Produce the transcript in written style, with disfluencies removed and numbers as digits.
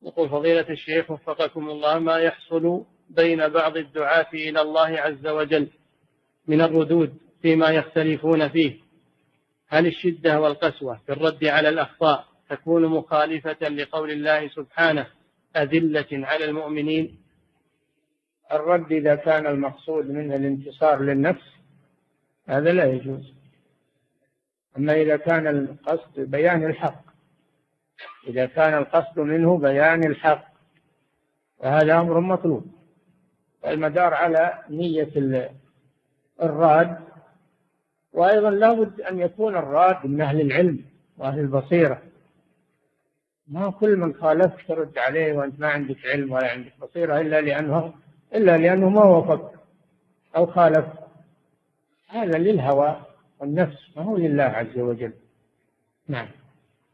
يقول فضيلة الشيخ وفقكم الله، ما يحصل بين بعض الدعاة إلى الله عز وجل من الردود فيما يختلفون فيه؟ هل الشدة والقسوة في الرد على الأخطاء تكون مخالفة لقول الله سبحانه أذلة على المؤمنين؟ الرد إذا كان المقصود منه الانتصار للنفس هذا لا يجوز. أما إذا كان القصد بيان الحق، إذا كان القصد منه بيان الحق فهذا أمر مطلوب. المدار على نية الراد، وأيضا لابد أن يكون الراد من أهل العلم وأهل البصيرة. ما كل من خالف ترد عليه وأنت ما عندك علم ولا عندك بصيرة إلا لأنه ما وافق أو خالف. هذا للهوى والنفس ما هو لله عز وجل. نعم.